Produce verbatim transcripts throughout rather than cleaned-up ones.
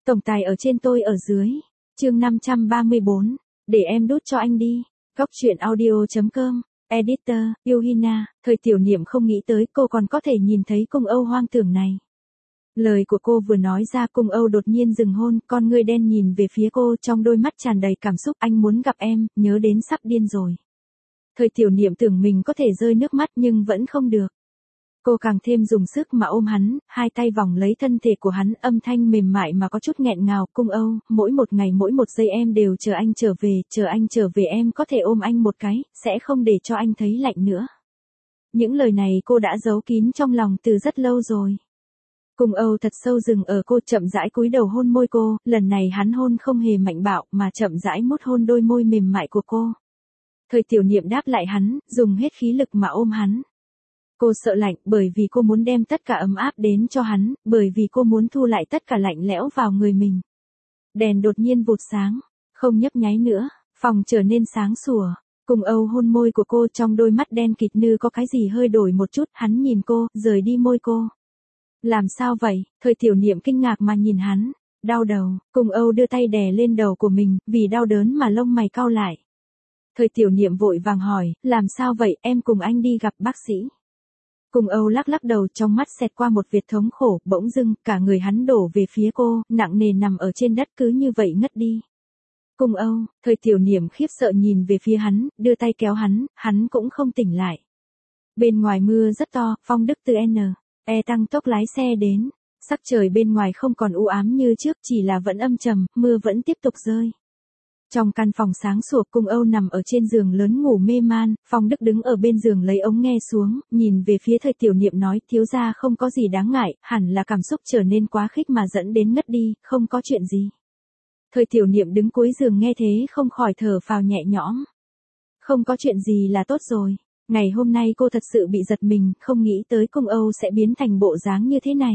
Tổng tài ở trên tôi ở dưới. Chương năm trăm ba mươi bốn. Để em đút cho anh đi. Góc truyện audio chấm com. Editor, Yuhina. Thời Tiểu Niệm không nghĩ tới cô còn có thể nhìn thấy cung Âu hoang tưởng này. Lời của cô vừa nói ra, cung Âu đột nhiên dừng hôn, con ngươi đen nhìn về phía cô, trong đôi mắt tràn đầy cảm xúc. Anh muốn gặp em, nhớ đến sắp điên rồi. Thời Tiểu Niệm tưởng mình có thể rơi nước mắt nhưng vẫn không được. Cô càng thêm dùng sức mà ôm hắn, hai tay vòng lấy thân thể của hắn, âm thanh mềm mại mà có chút nghẹn ngào. Cung Âu, mỗi một ngày mỗi một giây em đều chờ anh trở về, chờ anh trở về em có thể ôm anh một cái, sẽ không để cho anh thấy lạnh nữa. Những lời này cô đã giấu kín trong lòng từ rất lâu rồi. Cung Âu thật sâu dừng ở cô, chậm rãi cúi đầu hôn môi cô, lần này hắn hôn không hề mạnh bạo mà chậm rãi mút hôn đôi môi mềm mại của cô. Thời Tiểu Niệm đáp lại hắn, dùng hết khí lực mà ôm hắn. Cô sợ lạnh, bởi vì cô muốn đem tất cả ấm áp đến cho hắn, bởi vì cô muốn thu lại tất cả lạnh lẽo vào người mình. Đèn đột nhiên vụt sáng, không nhấp nháy nữa, phòng trở nên sáng sủa. Cung Âu hôn môi của cô, trong đôi mắt đen kịt như có cái gì hơi đổi một chút, hắn nhìn cô, rời đi môi cô. Làm sao vậy? Thời Tiểu Niệm kinh ngạc mà nhìn hắn. Đau đầu. Cung Âu đưa tay đè lên đầu của mình, vì đau đớn mà lông mày cau lại. Thời Tiểu Niệm vội vàng hỏi, làm sao vậy, em cùng anh đi gặp bác sĩ. Cung Âu lắc lắc đầu, trong mắt xẹt qua một vệt thống khổ, bỗng dưng, cả người hắn đổ về phía cô, nặng nề nằm ở trên đất cứ như vậy ngất đi. Cung Âu, Thời Tiểu Niệm khiếp sợ nhìn về phía hắn, đưa tay kéo hắn, hắn cũng không tỉnh lại. Bên ngoài mưa rất to, Phong Đức từ N. E tăng tốc lái xe đến. Sắc trời bên ngoài không còn u ám như trước, chỉ là vẫn âm trầm, mưa vẫn tiếp tục rơi. Trong căn phòng sáng sủa, Cung Âu nằm ở trên giường lớn ngủ mê man, Phong Đức đứng ở bên giường lấy ống nghe xuống, nhìn về phía Thời Tiểu Niệm nói, thiếu gia không có gì đáng ngại, hẳn là cảm xúc trở nên quá khích mà dẫn đến ngất đi, không có chuyện gì. Thời Tiểu Niệm đứng cuối giường nghe thế không khỏi thở phào nhẹ nhõm. Không có chuyện gì là tốt rồi. Ngày hôm nay cô thật sự bị giật mình, không nghĩ tới Cung Âu sẽ biến thành bộ dáng như thế này.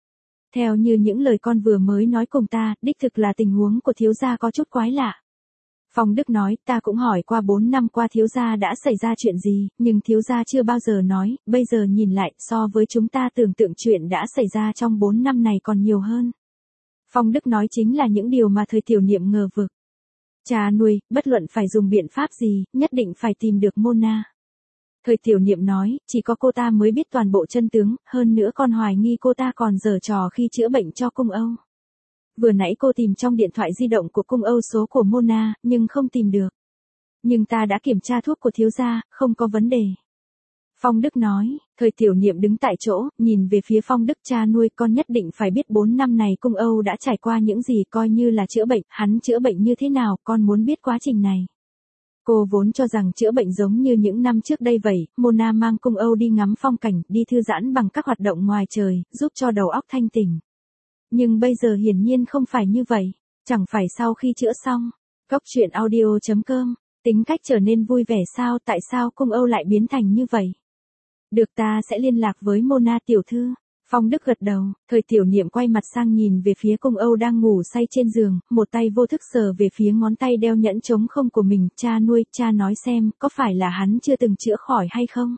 Theo như những lời con vừa mới nói cùng ta, đích thực là tình huống của thiếu gia có chút quái lạ. Phong Đức nói, ta cũng hỏi qua bốn năm qua thiếu gia đã xảy ra chuyện gì, nhưng thiếu gia chưa bao giờ nói, bây giờ nhìn lại, so với chúng ta tưởng tượng chuyện đã xảy ra trong bốn năm này còn nhiều hơn. Phong Đức nói chính là những điều mà Thời Tiểu Niệm ngờ vực. Cha nuôi, bất luận phải dùng biện pháp gì, nhất định phải tìm được Mona. Thời Tiểu Niệm nói, chỉ có cô ta mới biết toàn bộ chân tướng, hơn nữa con hoài nghi cô ta còn giở trò khi chữa bệnh cho Cung Âu. Vừa nãy cô tìm trong điện thoại di động của Cung Âu số của Mona, nhưng không tìm được. Nhưng ta đã kiểm tra thuốc của thiếu gia, không có vấn đề. Phong Đức nói, Thời Tiểu Niệm đứng tại chỗ, nhìn về phía Phong Đức, cha nuôi, con nhất định phải biết bốn năm này Cung Âu đã trải qua những gì, coi như là chữa bệnh, hắn chữa bệnh như thế nào, con muốn biết quá trình này. Cô vốn cho rằng chữa bệnh giống như những năm trước đây vậy, Mona mang Cung Âu đi ngắm phong cảnh, đi thư giãn bằng các hoạt động ngoài trời, giúp cho đầu óc thanh tỉnh. Nhưng bây giờ hiển nhiên không phải như vậy, chẳng phải sau khi chữa xong. Góc truyện audio chấm com, tính cách trở nên vui vẻ sao, tại sao Cung Âu lại biến thành như vậy? Được, ta sẽ liên lạc với Mona tiểu thư. Phong Đức gật đầu, Thời Tiểu Niệm quay mặt sang nhìn về phía Cung Âu đang ngủ say trên giường, một tay vô thức sờ về phía ngón tay đeo nhẫn trống không của mình, cha nuôi, cha nói xem, có phải là hắn chưa từng chữa khỏi hay không?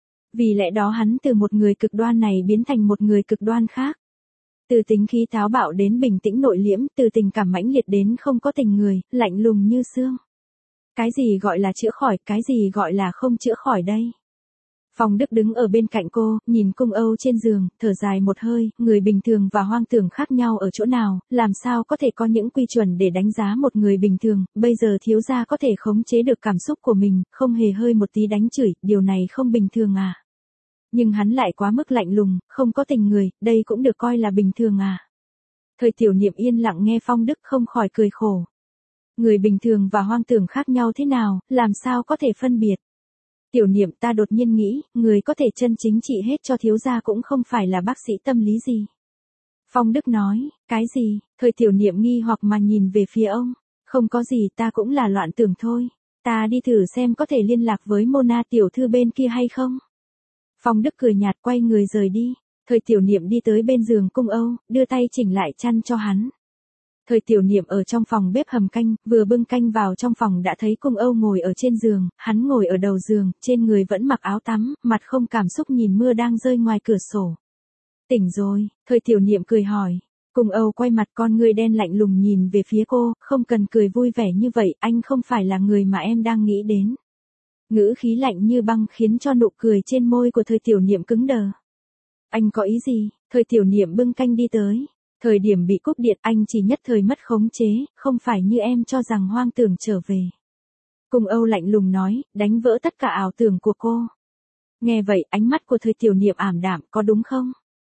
Vì lẽ đó hắn từ một người cực đoan này biến thành một người cực đoan khác. Từ tính khí táo bạo đến bình tĩnh nội liễm, từ tình cảm mãnh liệt đến không có tình người, lạnh lùng như xương. Cái gì gọi là chữa khỏi, cái gì gọi là không chữa khỏi đây? Phong Đức đứng ở bên cạnh cô, nhìn Cung Âu trên giường, thở dài một hơi, người bình thường và hoang tưởng khác nhau ở chỗ nào, làm sao có thể có những quy chuẩn để đánh giá một người bình thường, bây giờ thiếu gia có thể khống chế được cảm xúc của mình, không hề hơi một tí đánh chửi, điều này không bình thường à? Nhưng hắn lại quá mức lạnh lùng, không có tình người, đây cũng được coi là bình thường à? Thời Tiểu Niệm yên lặng nghe Phong Đức không khỏi cười khổ. Người bình thường và hoang tưởng khác nhau thế nào, làm sao có thể phân biệt? Tiểu Niệm, ta đột nhiên nghĩ, người có thể chân chính trị hết cho thiếu gia cũng không phải là bác sĩ tâm lý gì. Phong Đức nói, cái gì? Thời Tiểu Niệm nghi hoặc mà nhìn về phía ông. Không có gì, ta cũng là loạn tưởng thôi. Ta đi thử xem có thể liên lạc với Mona tiểu thư bên kia hay không. Phong Đức cười nhạt quay người rời đi. Thời Tiểu Niệm đi tới bên giường Cung Âu, đưa tay chỉnh lại chăn cho hắn. Thời Tiểu Niệm ở trong phòng bếp hầm canh, vừa bưng canh vào trong phòng đã thấy Cung Âu ngồi ở trên giường, hắn ngồi ở đầu giường, trên người vẫn mặc áo tắm, mặt không cảm xúc nhìn mưa đang rơi ngoài cửa sổ. Tỉnh rồi, Thời Tiểu Niệm cười hỏi. Cung Âu quay mặt, con ngươi đen lạnh lùng nhìn về phía cô, không cần cười vui vẻ như vậy, anh không phải là người mà em đang nghĩ đến. Ngữ khí lạnh như băng khiến cho nụ cười trên môi của Thời Tiểu Niệm cứng đờ. Anh có ý gì? Thời Tiểu Niệm bưng canh đi tới. Thời điểm bị cúp điện anh chỉ nhất thời mất khống chế, không phải như em cho rằng hoang tưởng trở về. Cung Âu lạnh lùng nói, đánh vỡ tất cả ảo tưởng của cô. Nghe vậy ánh mắt của Thời Tiểu Niệm ảm đạm, có đúng không?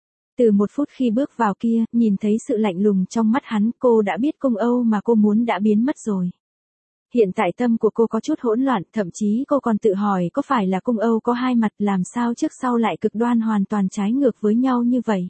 Từ một phút khi bước vào kia, nhìn thấy sự lạnh lùng trong mắt hắn, cô đã biết Cung Âu mà cô muốn đã biến mất rồi. Hiện tại tâm của cô có chút hỗn loạn, thậm chí cô còn tự hỏi có phải là Cung Âu có hai mặt, làm sao trước sau lại cực đoan hoàn toàn trái ngược với nhau như vậy.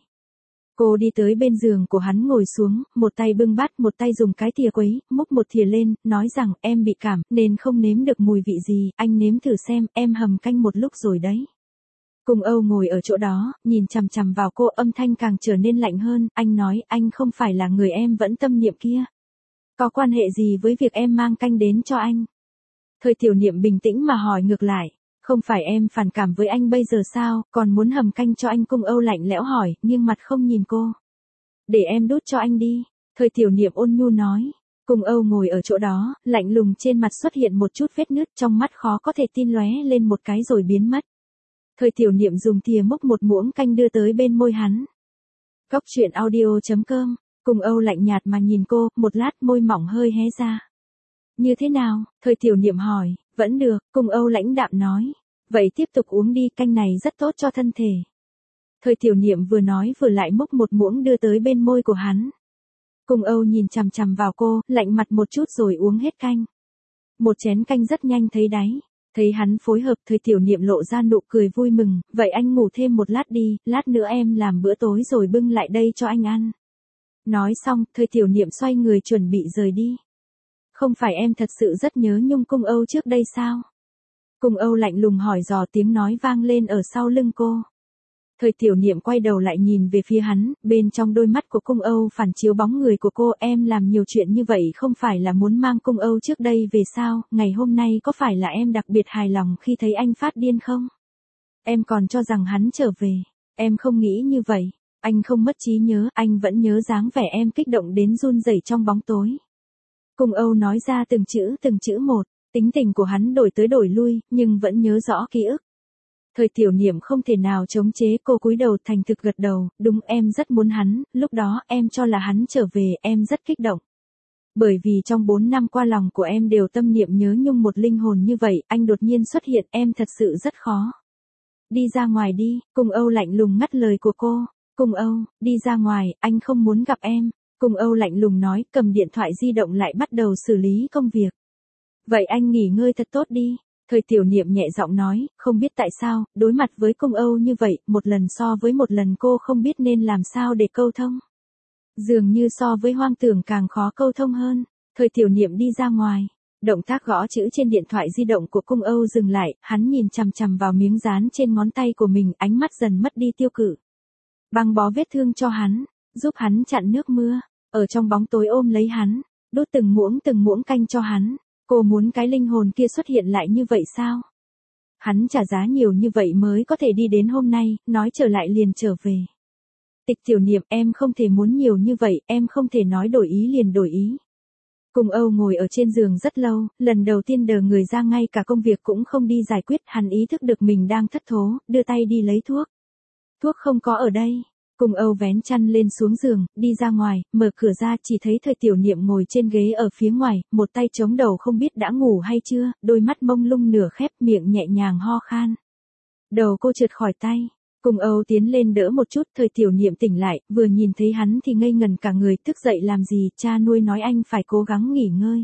Cô đi tới bên giường của hắn ngồi xuống, một tay bưng bát, một tay dùng cái thìa quấy, múc một thìa lên, nói rằng em bị cảm, nên không nếm được mùi vị gì, anh nếm thử xem, em hầm canh một lúc rồi đấy. Cung Âu ngồi ở chỗ đó, nhìn chằm chằm vào cô, âm thanh càng trở nên lạnh hơn, anh nói anh không phải là người em vẫn tâm niệm kia. Có quan hệ gì với việc em mang canh đến cho anh? Thời Tiểu Niệm bình tĩnh mà hỏi ngược lại, không phải em phản cảm với anh bây giờ sao, còn muốn hầm canh cho anh? Cung Âu lạnh lẽo hỏi, nhưng mặt không nhìn cô. Để em đút cho anh đi, Thời Tiểu Niệm ôn nhu nói. Cung Âu ngồi ở chỗ đó, lạnh lùng trên mặt xuất hiện một chút vết nứt, trong mắt khó có thể tin lóe lên một cái rồi biến mất. Thời Tiểu Niệm dùng thìa múc một muỗng canh đưa tới bên môi hắn. Cóc truyện audio chấm com. Cung Âu lạnh nhạt mà nhìn cô, một lát môi mỏng hơi hé ra. Như thế nào? Thời Tiểu Niệm hỏi. Vẫn được, Cung Âu lãnh đạm nói. Vậy tiếp tục uống đi, canh này rất tốt cho thân thể. Thời Tiểu Niệm vừa nói vừa lại múc một muỗng đưa tới bên môi của hắn. Cung Âu nhìn chằm chằm vào cô, lạnh mặt một chút rồi uống hết canh. Một chén canh rất nhanh thấy đáy. Thấy hắn phối hợp, Thời Tiểu Niệm lộ ra nụ cười vui mừng, vậy anh ngủ thêm một lát đi, lát nữa em làm bữa tối rồi bưng lại đây cho anh ăn. Nói xong, Thời Tiểu Niệm xoay người chuẩn bị rời đi. Không phải em thật sự rất nhớ nhung Cung Âu trước đây sao? Cung Âu lạnh lùng hỏi dò, tiếng nói vang lên ở sau lưng cô. Thời Tiểu Niệm quay đầu lại nhìn về phía hắn, bên trong đôi mắt của Cung Âu phản chiếu bóng người của cô. Em làm nhiều chuyện như vậy không phải là muốn mang Cung Âu trước đây về sao, ngày hôm nay có phải là em đặc biệt hài lòng khi thấy anh phát điên không? Em còn cho rằng hắn trở về, em không nghĩ như vậy, anh không mất trí nhớ, anh vẫn nhớ dáng vẻ em kích động đến run rẩy trong bóng tối. Cung Âu nói ra từng chữ từng chữ một, tính tình của hắn đổi tới đổi lui, nhưng vẫn nhớ rõ ký ức. Thời Tiểu Niệm không thể nào chống chế, cô cúi đầu thành thực gật đầu, đúng em rất muốn hắn, lúc đó em cho là hắn trở về, em rất kích động. Bởi vì trong bốn năm qua lòng của em đều tâm niệm nhớ nhung một linh hồn như vậy, anh đột nhiên xuất hiện, em thật sự rất khó. Đi ra ngoài đi, Cung Âu lạnh lùng ngắt lời của cô. Cung Âu, đi ra ngoài, anh không muốn gặp em. Cung Âu lạnh lùng nói, cầm điện thoại di động lại bắt đầu xử lý công việc. Vậy anh nghỉ ngơi thật tốt đi. Thời Tiểu Niệm nhẹ giọng nói, không biết tại sao, đối mặt với Cung Âu như vậy, một lần so với một lần cô không biết nên làm sao để câu thông. Dường như so với hoang tưởng càng khó câu thông hơn. Thời Tiểu Niệm đi ra ngoài. Động tác gõ chữ trên điện thoại di động của Cung Âu dừng lại, hắn nhìn chằm chằm vào miếng dán trên ngón tay của mình, ánh mắt dần mất đi tiêu cự. Băng bó vết thương cho hắn, giúp hắn chặn nước mưa, ở trong bóng tối ôm lấy hắn, đút từng muỗng từng muỗng canh cho hắn. Cô muốn cái linh hồn kia xuất hiện lại như vậy sao? Hắn trả giá nhiều như vậy mới có thể đi đến hôm nay, nói trở lại liền trở về. Tịch Tiểu Niệm, em không thể muốn nhiều như vậy, em không thể nói đổi ý liền đổi ý. Cung Âu ngồi ở trên giường rất lâu, lần đầu tiên đờ người ra, ngay cả công việc cũng không đi giải quyết, hắn ý thức được mình đang thất thố, đưa tay đi lấy thuốc. Thuốc không có ở đây. Cung Âu vén chăn lên xuống giường, đi ra ngoài, mở cửa ra chỉ thấy Thời Tiểu Niệm ngồi trên ghế ở phía ngoài, một tay chống đầu không biết đã ngủ hay chưa, đôi mắt mông lung nửa khép, miệng nhẹ nhàng ho khan. Đầu cô trượt khỏi tay. Cung Âu tiến lên đỡ một chút, Thời Tiểu Niệm tỉnh lại, vừa nhìn thấy hắn thì ngây ngần cả người, thức dậy làm gì, cha nuôi nói anh phải cố gắng nghỉ ngơi.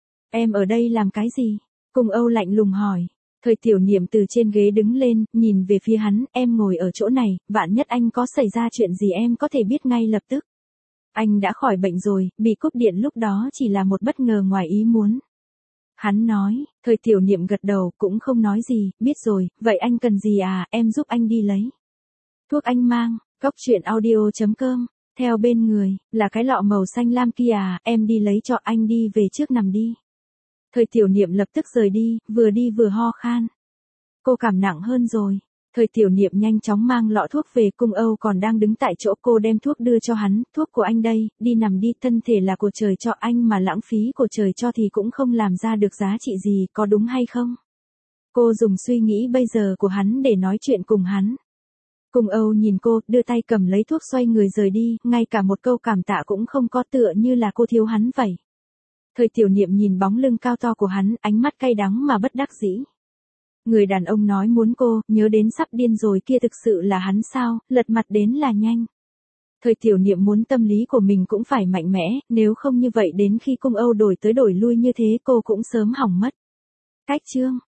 Em ở đây làm cái gì? Cung Âu lạnh lùng hỏi. Thời Tiểu Niệm từ trên ghế đứng lên, nhìn về phía hắn, em ngồi ở chỗ này, vạn nhất anh có xảy ra chuyện gì em có thể biết ngay lập tức. Anh đã khỏi bệnh rồi, bị cúp điện lúc đó chỉ là một bất ngờ ngoài ý muốn. Hắn nói, Thời Tiểu Niệm gật đầu, cũng không nói gì, biết rồi, vậy anh cần gì à, em giúp anh đi lấy. Thuốc anh mang, cóc truyện audio chấm com, theo bên người, là cái lọ màu xanh lam kia à, em đi lấy cho, anh đi về trước nằm đi. Thời Tiểu Niệm lập tức rời đi, vừa đi vừa ho khan. Cô cảm nặng hơn rồi. Thời tiểu niệm nhanh chóng mang lọ thuốc về, Cung Âu còn đang đứng tại chỗ, cô đem thuốc đưa cho hắn, thuốc của anh đây, đi nằm đi, thân thể là của trời cho, anh mà lãng phí của trời cho thì cũng không làm ra được giá trị gì, có đúng hay không? Cô dùng suy nghĩ bây giờ của hắn để nói chuyện cùng hắn. Cung Âu nhìn cô, đưa tay cầm lấy thuốc xoay người rời đi, ngay cả một câu cảm tạ cũng không có, tựa như là cô thiếu hắn vậy. Thời tiểu niệm nhìn bóng lưng cao to của hắn, ánh mắt cay đắng mà bất đắc dĩ. Người đàn ông nói muốn cô, nhớ đến sắp điên rồi kia thực sự là hắn sao, lật mặt đến là nhanh. Thời tiểu niệm muốn tâm lý của mình cũng phải mạnh mẽ, nếu không như vậy đến khi Cung Âu đổi tới đổi lui như thế cô cũng sớm hỏng mất. Cách chương